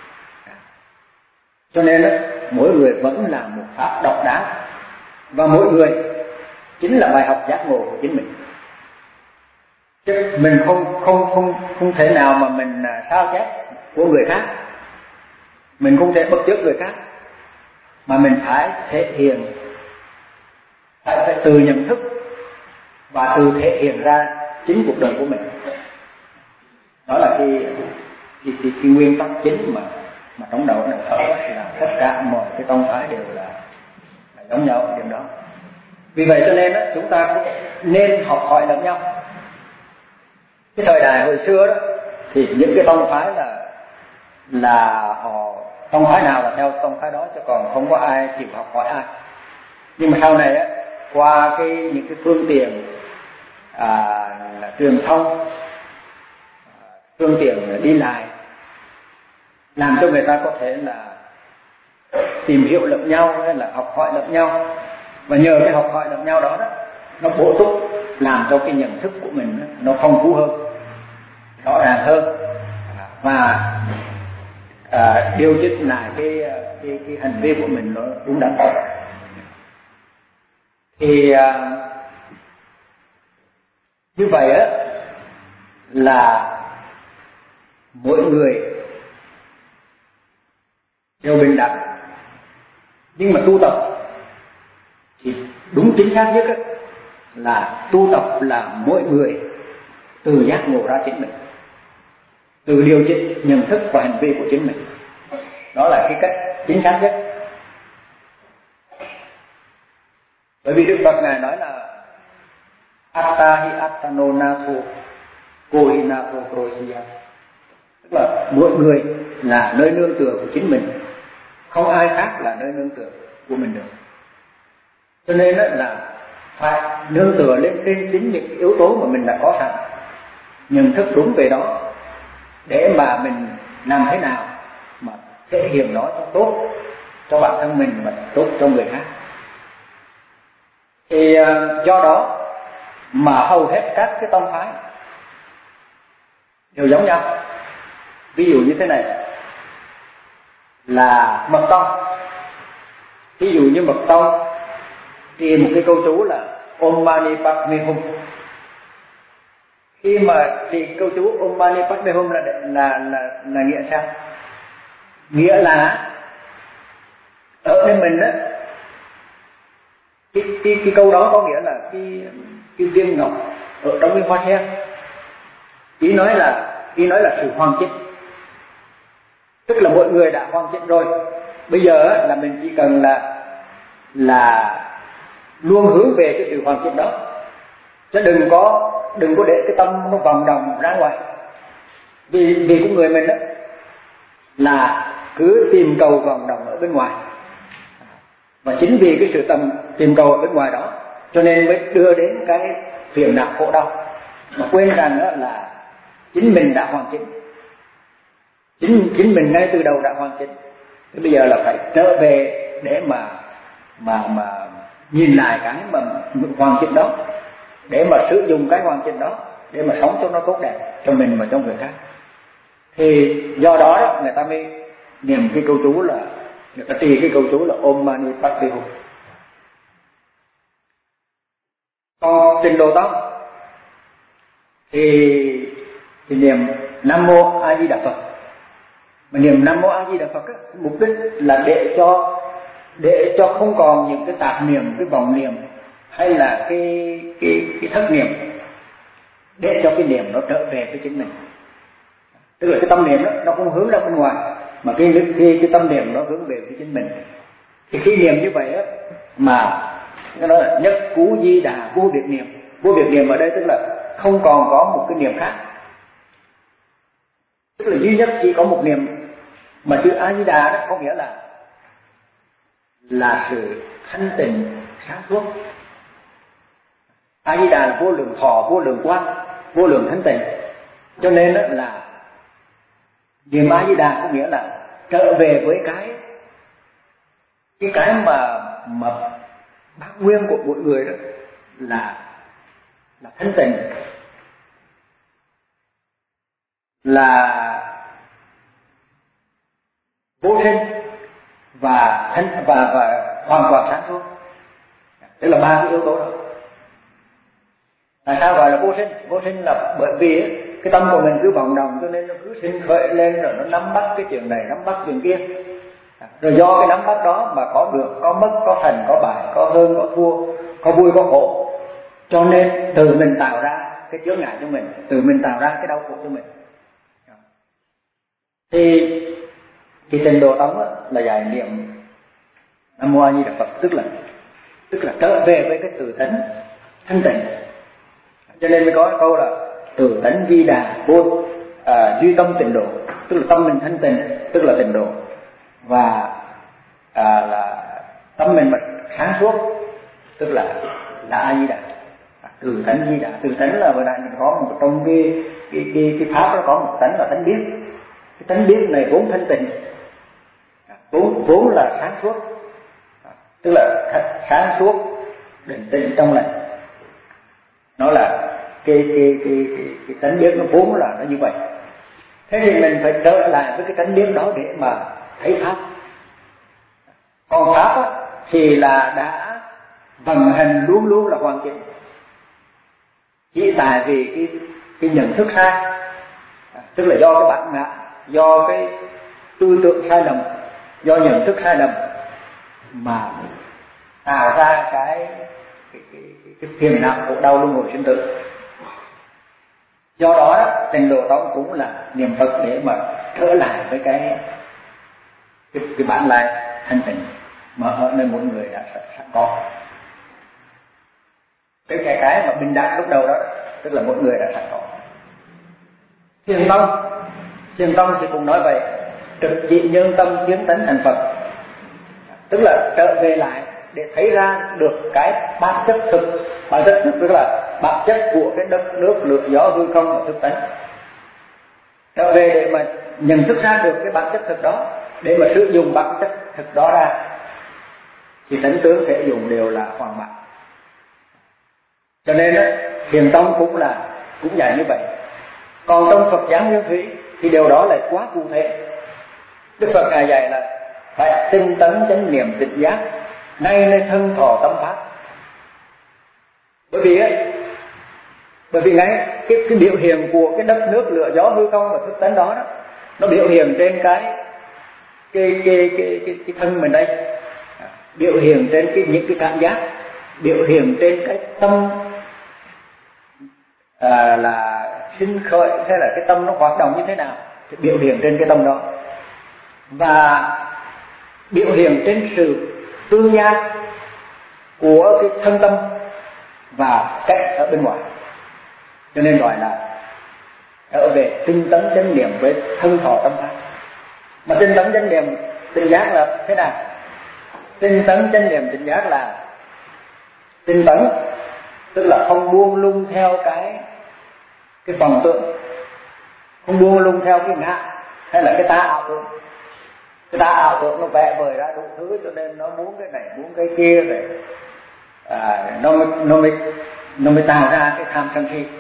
Cho nên đó, mỗi người vẫn là một pháp độc đáo, và mỗi người chính là bài học giác ngộ của chính mình. Chứ mình không không không không thể nào mà mình sao chép của người khác, mình không thể bắt chước người khác, mà mình phải thể hiện, phải, phải từ nhận thức và từ thể hiện ra chính cuộc đời của mình. Đó là cái cái, cái, cái nguyên tắc chính mà mà trong đầu này thở là tất cả mọi cái tông phái đều là, là giống nhau ở điểm đó. Vì vậy cho nên đó, chúng ta cũng nên học hỏi lẫn nhau. Cái thời đại hồi xưa đó thì những cái tông phái là là họ tông phái nào là theo tông phái đó, chứ còn không có ai chịu học hỏi ai. Nhưng mà sau này á, qua cái những cái phương tiện à, là truyền thông, phương tiện đi lại, làm cho người ta có thể là tìm hiểu lẫn nhau, hay là học hỏi lẫn nhau. Và nhờ cái học hỏi lẫn nhau đó, đó nó bổ túc, làm cho cái nhận thức của mình nó phong phú hơn, rõ ràng hơn, và à, điều chỉnh lại cái, cái cái hành vi của mình nó đúng đắn. Thì à, như vậy á là mỗi người đều bình đẳng, nhưng mà tu tập thì đúng chính xác nhất á, là tu tập là mỗi người từ giác ngộ ra chính mình, từ điều chỉnh nhận thức và hành vi của chính mình. Đó là cái cách chính xác nhất. Bởi vì Đức Phật Ngài nói là Atta hi attano natho ko hi natho krosia, tức là mỗi người là nơi nương tựa của chính mình, không ai khác là nơi nương tựa của mình được. Cho nên là phải nương tựa lên trên chính những yếu tố mà mình đã có sẵn, nhận thức đúng về đó để mà mình làm thế nào mà thể hiện nó cho tốt cho bản thân mình và tốt cho người khác. Thì do đó mà hầu hết các cái tông phái đều giống nhau. Ví dụ như thế này là Mật tông. Ví dụ như Mật tông thì một cái câu chú là Om Mani Padme Hum. Khi mà thì câu chú Om Mani Padme Hum là là là là nghĩa sao? Nghĩa là ở bên mình đó, cái cái cái câu đó có nghĩa là cái cái viên ngọc ở trong cái hoa sen. Ý nói là ý nói là sự hoàn chỉnh. Tức là mọi người đã hoàn chỉnh rồi. Bây giờ là mình chỉ cần là là luôn hướng về cái sự hoàn chỉnh đó, chứ đừng có đừng có để cái tâm nó vòng đồng ra ngoài. Vì vì của người mình đó là cứ tìm cầu vòng đồng ở bên ngoài, và chính vì cái sự tầm tìm cầu ở bên ngoài đó cho nên mới đưa đến cái phiền não khổ đau, mà quên rằng đó là chính mình đã hoàn chỉnh, chính chính mình ngay từ đầu đã hoàn chỉnh. Thế bây giờ là phải trở về để mà mà mà nhìn lại cái mà hoàn chỉnh đó, để mà sử dụng cái hoàn chỉnh đó để mà sống cho nó tốt đẹp cho mình và cho người khác. Thì do đó, đó người ta mới niệm cái câu chú là người ta trì cái câu chú là Om Mani Padme Hum. Còn Tịnh Độ Tông thì thì niệm Nam Mô A Di Đà Phật. Mà niệm Nam Mô A Di Đà Phật á, mục đích là để cho để cho không còn những cái tạp niệm, cái vọng niệm hay là cái cái cái thất niệm, để cho cái niệm nó trở về với chính mình. Tức là cái tâm niệm đó nó không hướng ra bên ngoài, mà cái cái cái tâm niệm nó hướng về với chính mình. Thì khi niệm như vậy á, mà nó nói là nhất cú di đà vô biệt niệm. Vô biệt niệm ở đây tức là không còn có một cái niệm khác, tức là duy nhất chỉ có một niệm. Mà chữ A Di Đà đó có nghĩa là là sự thanh tịnh sáng suốt. A Di Đà là vô lượng thọ, vô lượng quang, vô lượng thanh tịnh. Cho nên đó là niệm A Di Đà có nghĩa là trở về với cái cái cái mà mà bát nguyên của mỗi người đó là là thanh tịnh, là vô sinh và thanh và và hoàn toàn sáng suốt. Tức là ba cái yếu tố đó. Tại sao gọi là vô sinh? Vô sinh là bởi vì cái tâm của mình cứ vọng động, cho nên nó cứ sinh khởi lên, rồi nó nắm bắt cái chuyện này, nắm bắt chuyện kia. Rồi do cái nắm bắt đó mà có được, có mất, có thành, có bại, có hơn, có thua, có vui, có khổ. Cho nên từ mình tạo ra cái chướng ngại cho mình, từ mình tạo ra cái đau khổ cho mình. Thì cái Tịnh Độ Tông là giải niệm Nam Mô A Di Đà Phật, tức là tức là trở về với cái tự tánh thanh tịnh. Cho nên mới có câu là tự tánh di đà vô à, duy tâm tịnh độ, tức là tâm mình thanh tịnh, tức là tịnh độ. Và à, là tâm mình mà sáng suốt, tức là là A Di Đà. Tự tánh di đà, tự tánh là vừa nãy mình có một trong cái cái cái, cái pháp nó có một tánh là tánh biết. Cái tánh biết này vốn thanh tịnh, vốn vốn là sáng suốt, tức là sáng suốt định tĩnh trong lành. Nó là cái cái cái cái, cái tánh biết nó vốn là nó như vậy. Thế thì mình phải trở lại với cái tánh biết đó để mà thấy pháp. Còn pháp á, thì là đã vận hành luôn luôn là hoàn chỉnh, chỉ tại vì cái cái nhận thức sai, tức là do cái bản ngã, do cái tư tưởng sai lầm, do nhận thức sai lầm mà tạo ra cái cái cái, cái, cái phiền não khổ đau luân hồi sinh tử. Do đó Tịnh Độ Tông cũng là niệm Phật để mà trở lại với cái cái, cái bản lai thanh tịnh mà ở nơi mỗi người đã sẵn có. Cái cái cái mà bình đẳng lúc đầu đó, tức là mỗi người đã sẵn có. Thiền Tông, Thiền Tông thì cũng nói vậy, trực chỉ nhân tâm kiến tánh thành Phật, tức là trở về lại để thấy ra được cái bản chất thực. Bản chất thực tức là bản chất của cái đất nước lửa gió hư không và thực tánh. Trở về để mà nhận thức ra được cái bản chất thực đó, để mà sử dụng bản chất thực đó ra, thì tánh tướng thể dụng đều là hoàn mãn. Cho nên á, Thiền tông cũng là cũng dạy như vậy. Còn trong Phật giáo Nguyên Thủy thì điều đó lại quá cụ thể. Đức Phật ngài dạy là phải tinh tấn chánh niệm tỉnh giác ngay nơi thân thọ tâm pháp. Bởi vì ấy, bởi vì ngay cái, cái biểu hiện của cái đất nước lửa gió hư không và thức tánh đó, đó nó biểu hiện trên cái cái cái cái cái, cái thân mình đây, biểu hiện trên cái những cái cảm giác, biểu hiện trên cái tâm à, là sinh khởi hay là cái tâm nó hoạt động như thế nào, thì biểu hiện trên cái tâm đó, và biểu hiện trên sự tương giao của cái thân tâm và cách ở bên ngoài. Cho nên gọi là ở về tinh tấn chánh niệm với thân thọ tâm pháp. Mà tinh tấn chánh niệm tỉnh giác là thế nào? Tinh tấn chánh niệm tỉnh giác là tinh tấn tức là không buông lung theo cái cái vọng tưởng, không buông lung theo cái ngã hay là cái ta ảo tưởng. Cái ta ảo tưởng nó vẽ vời ra đủ thứ, cho nên nó muốn cái này muốn cái kia để à, nó mới nó mới nó mới tạo ra cái tham sân si.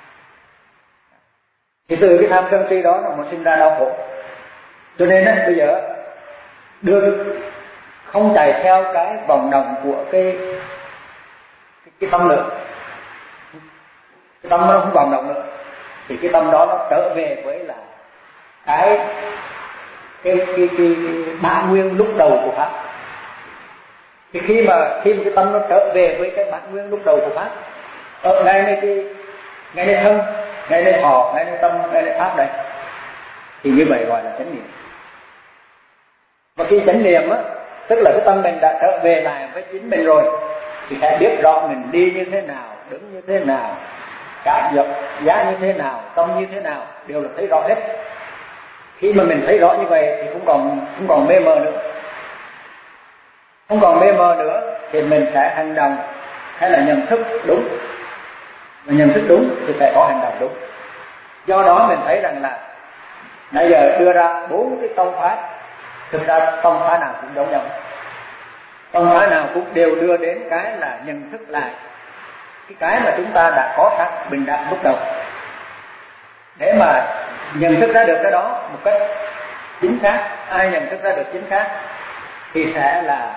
Thì từ cái tham sân si đó nó mới sinh ra đau khổ. Cho nên á, bây giờ đưa không chạy theo cái vòng đồng của cái cái, cái tâm nữa, cái tâm nó không vòng động nữa, thì cái tâm đó nó trở về với là cái cái cái, cái, cái bản nguyên lúc đầu của pháp. Thì khi mà khi mà cái tâm nó trở về với cái bản nguyên lúc đầu của pháp, ở ngay nơi cái ngay nơi thân, ngay nơi thọ, ngay nơi tâm, ngay nơi pháp đây, thì như vậy gọi là chánh niệm. Và khi chánh niệm á, tức là cái tâm mình đã trở về lại với chính mình rồi, thì sẽ biết rõ mình đi như thế nào, đứng như thế nào, cảm nhận giá như thế nào, tâm như thế nào, đều là thấy rõ hết. Khi mà mình thấy rõ như vậy thì không còn không còn mê mờ nữa, không còn mê mờ nữa thì mình sẽ hành động hay là nhận thức đúng. Mà nhận thức đúng thì phải có hành động đúng. Do đó mình thấy rằng là nãy giờ đưa ra bốn cái tông phái, thực ra tông phái nào cũng giống nhau, tông phái nào cũng đều đưa đến cái là nhận thức lại cái cái mà chúng ta đã có sẵn bình đẳng lúc đầu. Để mà nhận thức ra được cái đó một cách chính xác, ai nhận thức ra được chính xác thì sẽ là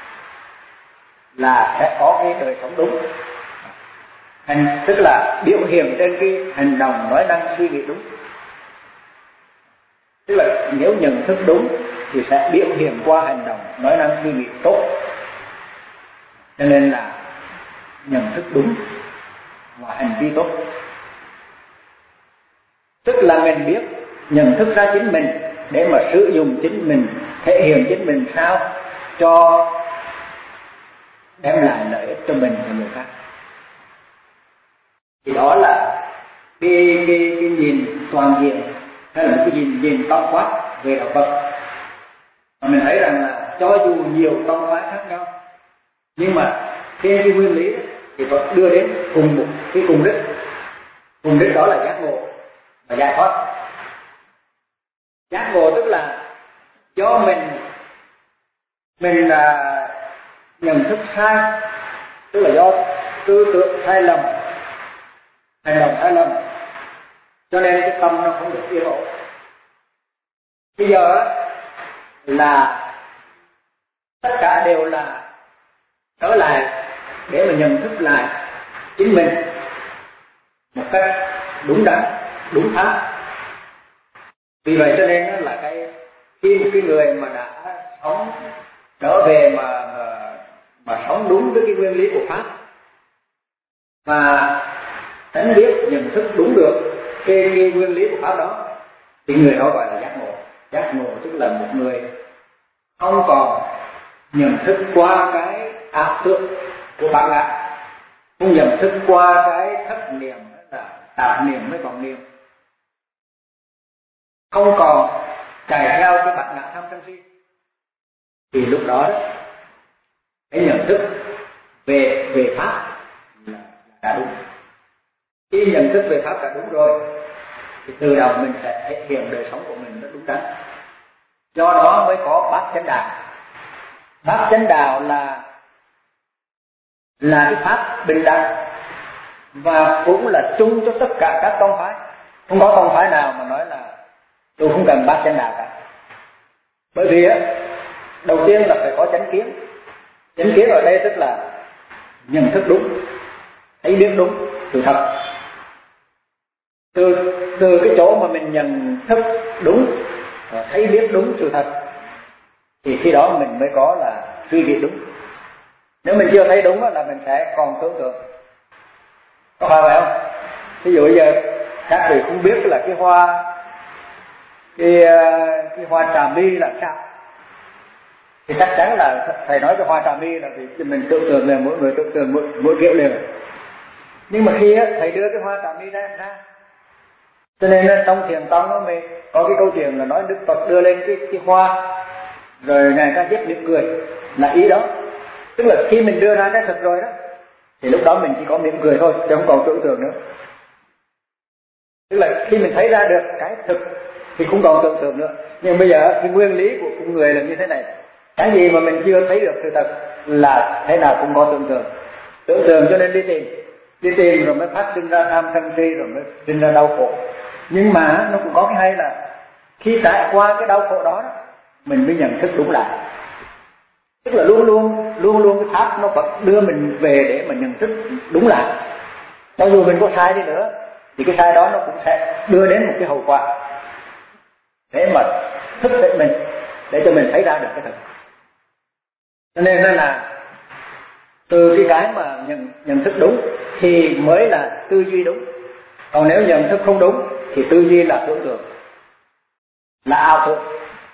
là sẽ có cái đời sống đúng. Hành tức là biểu hiện trên cái hành động, nói năng, suy nghĩ đúng. Tức là nếu nhận thức đúng thì sẽ biểu hiện qua hành động, nói năng, suy nghĩ tốt. Cho nên là nhận thức đúng và hành vi tốt. Tức là mình biết nhận thức ra chính mình để mà sử dụng chính mình, thể hiện chính mình sao cho đem lại lợi ích cho mình và người khác. Thì đó là cái, cái, cái nhìn toàn diện, hay là cái nhìn, nhìn tổng quát về đạo Phật. Và mình thấy rằng là cho dù nhiều tông phái khác nhau, nhưng mà trên cái nguyên lý thì Phật đưa đến cùng một cái cùng đích. Cùng đích đó là giác ngộ và giải thoát. Giác ngộ tức là do mình mình là nhận thức sai, tức là do tư tưởng sai lầm, hành động sai lầm, cho nên cái tâm nó không được yên ổn. Bây giờ là tất cả đều là trở lại để mà nhận thức lại chính mình một cách đúng đắn, đúng pháp. Vì vậy cho nên là cái khi một cái người mà đã sống trở về mà mà, mà sống đúng với cái nguyên lý của pháp và tánh biết nhận thức đúng được cái, cái nguyên lý của pháp đó, thì người đó gọi là giác ngộ. Giác ngộ tức là một người không còn nhận thức qua cái ảo tưởng của bản ngã, không nhận thức qua cái thất niệm là tạp niệm với vọng niệm, không còn chạy theo cái bản ngã tham sân si, thì lúc đó, đó cái nhận thức về về pháp là đã đúng. Khi nhận thức về pháp đã đúng rồi thì từ đầu mình sẽ thể hiện đời sống của mình rất đúng đắn. Do đó mới có bát chánh đạo. Bát chánh đạo là là cái pháp bình đẳng và cũng là chung cho tất cả các tông phái. Không có tông phái nào mà nói là tôi không cần bát chánh đạo cả. Bởi vì á, đầu tiên là phải có chánh kiến. Chánh kiến ở đây tức là nhận thức đúng, thấy biết đúng sự thật. Từ từ cái chỗ mà mình nhận thức đúng, thấy biết đúng sự thật, thì khi đó mình mới có là suy nghĩ đúng. Nếu mình chưa thấy đúng là mình sẽ còn tưởng tượng. Có phải vậy không? Ví dụ bây giờ các vị không biết là cái hoa cái cái hoa trà my là sao, thì chắc chắn là thầy nói cái hoa trà my là vì mình tưởng tượng là mỗi người tưởng tượng mỗi, mỗi kiểu liền. Nhưng mà khi thầy đưa cái hoa trà my ra ra cho nên trong thiền tông mới có cái câu chuyện là nói Đức Phật đưa lên cái cái hoa rồi ngài ta giết miệng cười, là ý đó. Tức là khi mình đưa ra cái thực rồi đó thì lúc đó mình chỉ có miệng cười thôi, chứ không còn tưởng tượng nữa. Tức là khi mình thấy ra được cái thực thì không còn tưởng tượng nữa. Nhưng bây giờ cái nguyên lý của con người là như thế này, cái gì mà mình chưa thấy được sự thật là thế nào cũng có tưởng tượng. Tưởng tượng cho nên đi tìm, đi tìm rồi mới phát sinh ra tham sân si, rồi mới sinh ra đau khổ. Nhưng mà nó cũng có cái hay là khi trải qua cái đau khổ đó, mình mới nhận thức đúng lại. Tức là luôn luôn luôn luôn cái pháp nó vẫn đưa mình về để mà nhận thức đúng lại. Cho dù mình có sai đi nữa thì cái sai đó nó cũng sẽ đưa đến một cái hậu quả để mà thức tỉnh mình, để cho mình thấy ra được cái thật. Cho nên là từ cái cái mà nhận, nhận thức đúng thì mới là tư duy đúng. Còn nếu nhận thức không đúng thì tư duy là tưởng tượng, là ảo tưởng.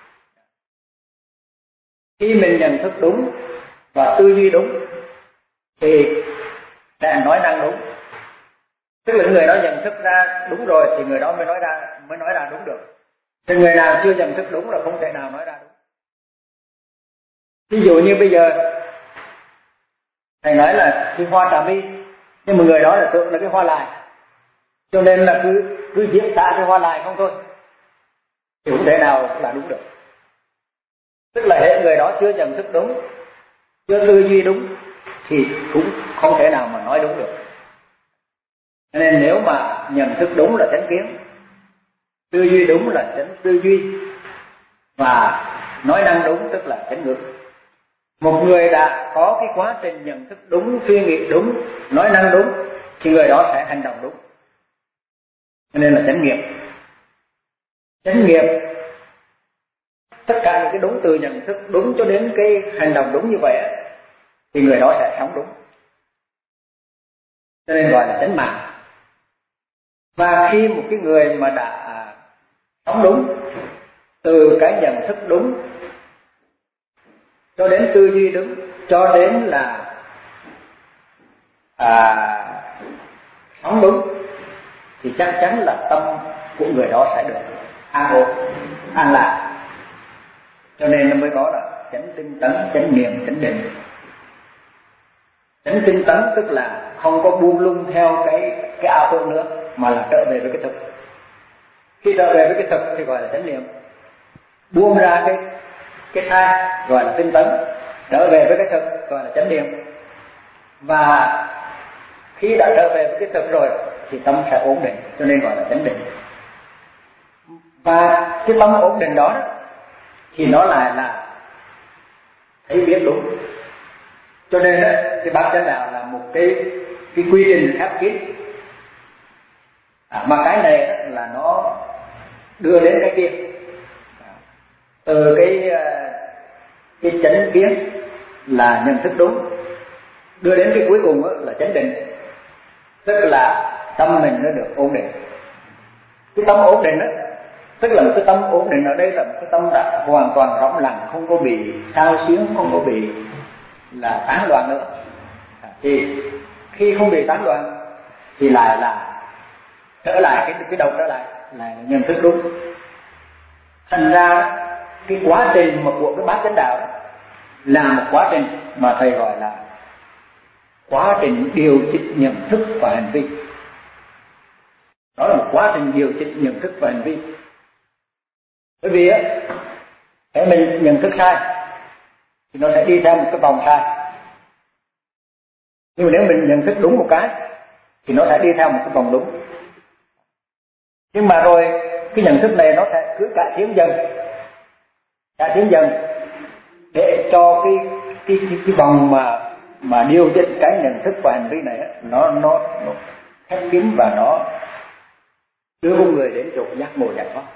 Khi mình nhận thức đúng và tư duy đúng thì sẽ nói năng đúng. Tức là người đó nhận thức ra đúng rồi thì người đó mới nói ra mới nói ra đúng được. Thì người nào chưa nhận thức đúng là không thể nào nói ra đúng. Ví dụ như bây giờ thầy nói là cái hoa trà my, nhưng mà người đó là tưởng là cái hoa lài, cho nên là cứ cứ diễn tả cái hoa lài không thôi thì không thể nào là đúng được. Tức là hệ người đó chưa nhận thức đúng, chưa tư duy đúng thì cũng không thể nào mà nói đúng được. Cho nên nếu mà nhận thức đúng là chánh kiến, tư duy đúng là chánh tư duy, và nói năng đúng tức là chánh ngữ. Một người đã có cái quá trình nhận thức đúng, suy nghĩ đúng, nói năng đúng thì người đó sẽ hành động đúng. Cho nên là chánh nghiệp. Chánh nghiệp tất cả những cái đúng, từ nhận thức đúng cho đến cái hành động đúng như vậy thì người đó sẽ sống đúng. Cho nên gọi là chánh mạng. Và khi một cái người mà đã sống đúng, từ cái nhận thức đúng cho đến tư duy đúng, cho đến là à, sống đúng, thì chắc chắn là tâm của người đó sẽ được an ổn, an lạc. Cho nên nó mới có là chánh tinh tấn, chánh niệm, chánh định. Chánh tinh tấn tức là không có buông lung theo cái cái ảo tưởng nữa, mà là trở về với cái thực. Khi trở về với cái thực thì gọi là chánh niệm. Buông ra cái cái sai gọi là tinh tấn, trở về với cái thực gọi là chánh niệm. Và khi đã trở về với cái thực rồi thì tâm sẽ ổn định, cho nên gọi là chánh định. Và cái tâm ổn định đó, đó thì nó lại là thấy biết đúng. Cho nên đó, cái bát chánh đạo là một cái cái quy trình khép kín. À, mà cái này đó, là nó đưa đến cái kia. Từ cái cái chánh kiến là nhận thức đúng, đưa đến cái cuối cùng đó, là chánh định, tức là tâm mình nó được ổn định. Cái tâm ổn định đó, tức là một cái tâm ổn định ở đây là một cái tâm đã hoàn toàn rỗng lặng, không có bị sao xuyến, không có bị là tán loạn nữa. Thì khi không bị tán loạn thì lại là trở lại cái cái đầu trở lại là nhận thức đúng. Thành ra cái quá trình mà của cái bát chánh đạo đó, là một quá trình mà thầy gọi là quá trình điều chỉnh nhận thức và hành vi. Đó là một quá trình điều chỉnh nhận thức và hành vi. Bởi vì á, nếu mình nhận thức sai thì nó sẽ đi theo một cái vòng sai. Nhưng mà nếu mình nhận thức đúng một cái thì nó sẽ đi theo một cái vòng đúng. Nhưng mà rồi cái nhận thức này nó sẽ cứ cải tiến dần, cải tiến dần để cho cái cái cái, cái vòng mà mà điều chỉnh cái nhận thức và hành vi này nó nó nó khép kín và nó đưa con người đến chỗ giác ngộ giải thoát.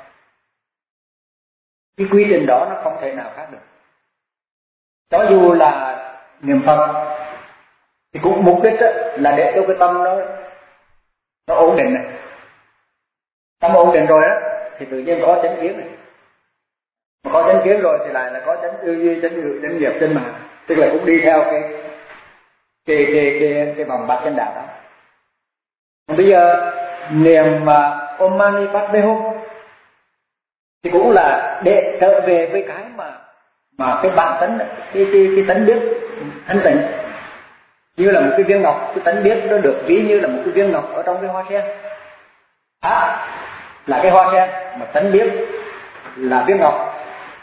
Cái quy trình đó nó không thể nào khác được. Cho dù là niệm Phật thì cũng mục đích là để cho cái tâm nó nó ổn định này. Tâm ổn định rồi đó thì tự nhiên có chánh kiến này. Mà có chánh kiến rồi thì lại là có chánh tư duy, chánh ngữ, chánh nghiệp, chánh mạng. Tức là cũng đi theo cái cái cái cái, cái vòng bát chánh đạo đó. Còn bây giờ niệm mà Om Mani Padme Hum thì cũng là để trở về với cái mà mà cái bản tánh, cái cái cái tánh biết thanh tịnh, như là một cái viên ngọc. Cái tánh biết nó được ví như là một cái viên ngọc ở trong cái hoa sen. À, là cái hoa sen mà tánh biết là viên ngọc.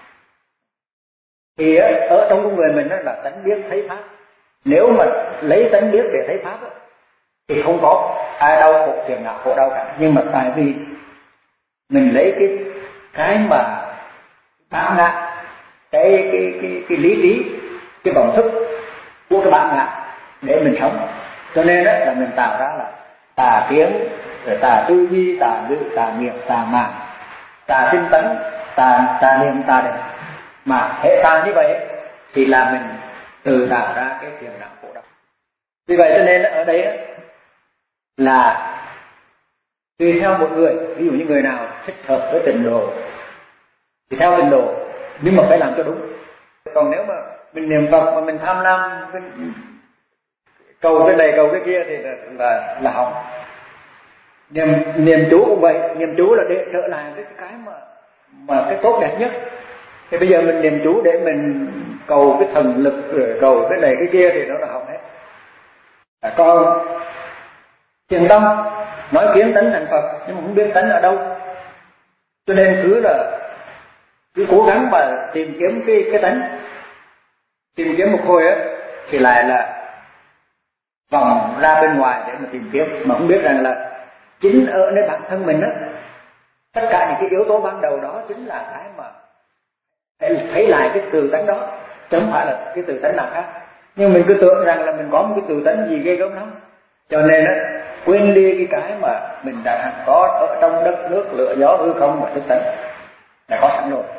Thì ở trong con người mình đó là tánh biết thấy pháp. Nếu mà lấy tánh biết để thấy pháp đó, thì không có ai đau khổ phiền não khổ đau cả. Nhưng mà tại vì mình lấy cái cái mà bản ngã, cái cái cái cái lý trí, cái vọng thức của cái bản ngã để mình sống, cho nên đó là mình tạo ra là tà kiến, rồi tà tư duy, tà ngữ, tà nghiệp, tà mạng, tà tinh tấn, tà tà niệm, tà định. Mà hệ tà như vậy thì là mình tự tạo ra cái phiền não khổ đau. Vì vậy cho nên ở đây là tùy theo một người. Ví dụ như người nào thích hợp với tịnh độ thì theo tịnh độ, nhưng mà phải làm cho đúng. Còn nếu mà mình niệm Phật mà mình tham lam, mình cầu cái này cầu cái kia thì là là, là hỏng. Niệm niệm chú cũng vậy, niệm chú là để trở lại với cái mà mà cái tốt đẹp nhất. Thì bây giờ mình niệm chú để mình cầu cái thần lực, rồi cầu cái này cái kia thì nó là hỏng hết. À, còn thiền tâm nói kiến tánh thành Phật nhưng mà không biết tánh ở đâu, cho nên cứ là cứ cố gắng mà tìm kiếm cái cái tánh, tìm kiếm một hồi á thì lại là vòng ra bên ngoài để mà tìm kiếm, mà không biết rằng là chính ở nơi bản thân mình á, tất cả những cái yếu tố ban đầu đó chính là cái mà thấy lại cái từ tánh đó, chứ không phải là cái từ tánh nào khác. Nhưng mình cứ tưởng rằng là mình có một cái từ tánh gì ghê gớm lắm, cho nên á quên đi cái cái mà mình đã có ở trong đất nước lửa gió hư không và thức tánh đã có sẵn rồi.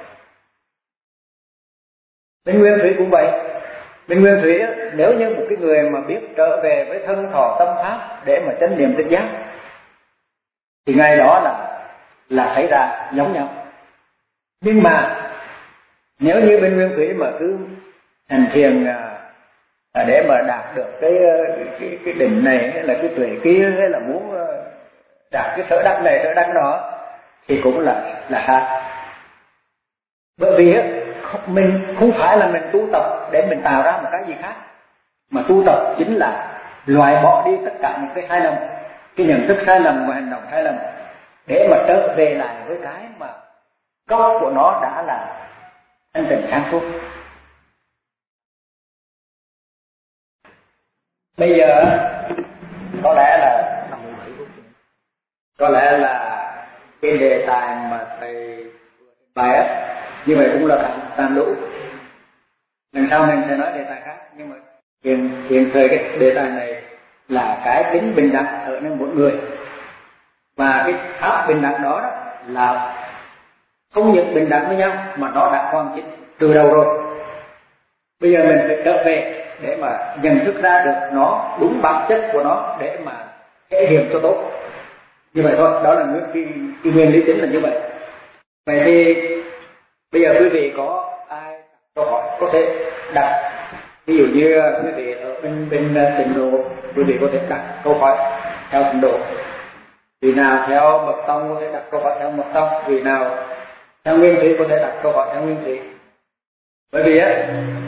Bên nguyên thủy cũng vậy. Bên nguyên thủy á, nếu như một cái người mà biết trở về với thân thọ tâm pháp để mà chánh niệm tỉnh giác thì ngay đó là là thấy ra giống nhau. Nhưng mà nếu như bên nguyên thủy mà cứ hành thiền à, để mà đạt được cái cái cái đỉnh này hay là cái tuệ kia, hay là muốn đạt cái sở đắc này sở đắc đó thì cũng là là sai. Bởi vì á mình không phải là mình tu tập để mình tạo ra một cái gì khác, mà tu tập chính là loại bỏ đi tất cả những cái sai lầm, cái nhận thức sai lầm và hành động sai lầm, để mà trở về lại với cái mà gốc của nó đã là thanh tịnh sáng suốt. Bây giờ có lẽ là có lẽ là cái đề tài mà thầy bài á như vậy cũng là tạm, tạm đủ. Lần sau mình sẽ nói đề tài khác, nhưng mà hiện hiện thời cái đề tài này là cái tính bình đẳng ở nơi mỗi người, và cái pháp bình đẳng đó, đó là không những bình đẳng với nhau mà nó đã hoàn chỉnh từ đầu rồi. Bây giờ mình phải trở về để mà nhận thức ra được nó đúng bản chất của nó để mà thể hiện cho tốt. Như vậy thôi, đó là cái, cái nguyên lý chính là như vậy. Vậy thì bây giờ quý vị có ai câu hỏi có thể đặt, ví dụ như quý vị ở bên bên tịnh độ, quý vị có thể đặt câu hỏi theo tịnh độ, vì nào theo mật tông có thể đặt câu hỏi theo mật tông, vì nào theo nguyên thủy có thể đặt câu hỏi theo nguyên thủy. Bởi vì á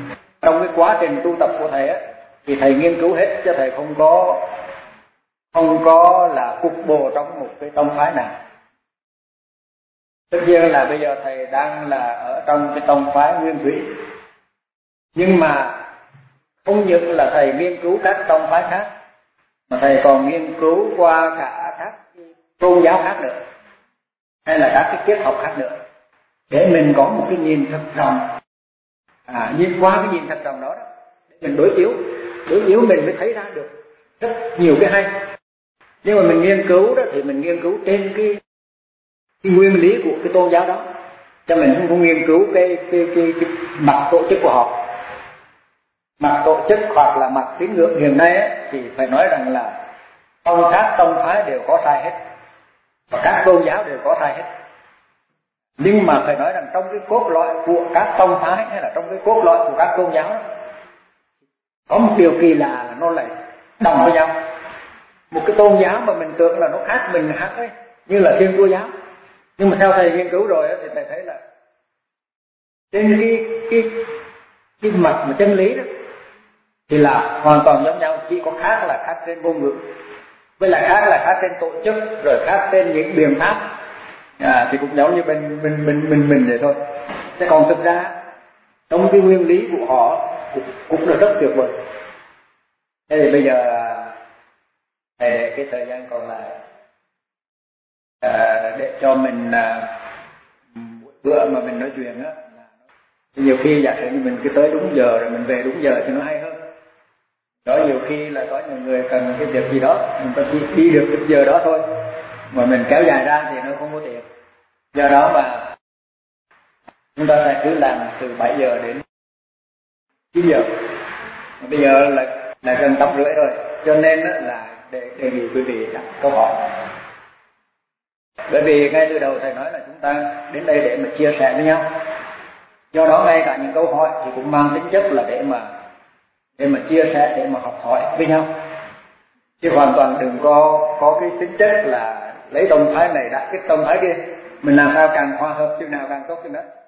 trong cái quá trình tu tập của thầy á, thì thầy nghiên cứu hết, chứ thầy không có không có là cục bộ trong một cái tông phái nào. Tất nhiên là bây giờ thầy đang là ở trong cái tông phái Nguyên Thủy, nhưng mà không những là thầy nghiên cứu các tông phái khác, mà thầy còn nghiên cứu qua cả các tôn giáo khác nữa, hay là các cái triết học khác nữa, để mình có một cái nhìn thật rộng. À, nhìn qua cái nhìn thật rộng đó, đó để mình đối chiếu, đối chiếu mình mới thấy ra được rất nhiều cái hay. Nhưng mà mình nghiên cứu đó thì mình nghiên cứu trên cái, cái nguyên lý của cái tôn giáo đó, cho mình không có nghiên cứu cái cái cái, cái mặt tổ chức của họ. Mặt tổ chức hoặc là mặt tín ngưỡng hiện nay ấy, thì phải nói rằng là tông khác tông phái đều có sai hết, và các tôn giáo đều có sai hết. Nhưng mà phải nói rằng trong cái cốt lõi của các tông phái hay là trong cái cốt lõi của các tôn giáo đó, có một điều kỳ lạ là nó lại đồng với nhau. Một cái tôn giáo mà mình tưởng là nó khác mình khác ấy, như là Thiên Chúa giáo, nhưng mà theo thầy nghiên cứu rồi ấy, thì thầy thấy là trên cái cái cái mặt mà chân lý đó thì là hoàn toàn giống nhau, chỉ có khác là khác trên ngôn ngữ, với lại khác là khác trên tổ chức, rồi khác trên những biện pháp, à, thì cũng giống như mình mình mình mình mình vậy thôi. Thế còn thực ra trong cái nguyên lý của họ cũng, cũng là rất tuyệt vời. Thế thì bây giờ để cái thời gian còn lại à, để cho mình à, bữa mà mình nói chuyện á, nhiều khi giả sử như mình cứ tới đúng giờ rồi mình về đúng giờ thì nó hay hơn. Đó, nhiều khi là có nhiều người cần cái việc gì đó, mình có chỉ đi được cái giờ đó thôi, mà mình kéo dài ra thì nó không có tiện. Do đó mà chúng ta sẽ cứ làm từ bảy giờ đến chín giờ. Bây giờ là là gần tám rưỡi rồi, cho nên là để đề nghị quý vị đặt câu hỏi. Bởi vì ngay từ đầu thầy nói là chúng ta đến đây để mà chia sẻ với nhau. Do đó ngay cả những câu hỏi thì cũng mang tính chất là để mà để mà chia sẻ, để mà học hỏi với nhau, chứ hoàn toàn đừng có có cái tính chất là lấy tông phái này đặt cái tông phái kia, mình làm sao càng hòa hợp chừng nào càng tốt chừng đó.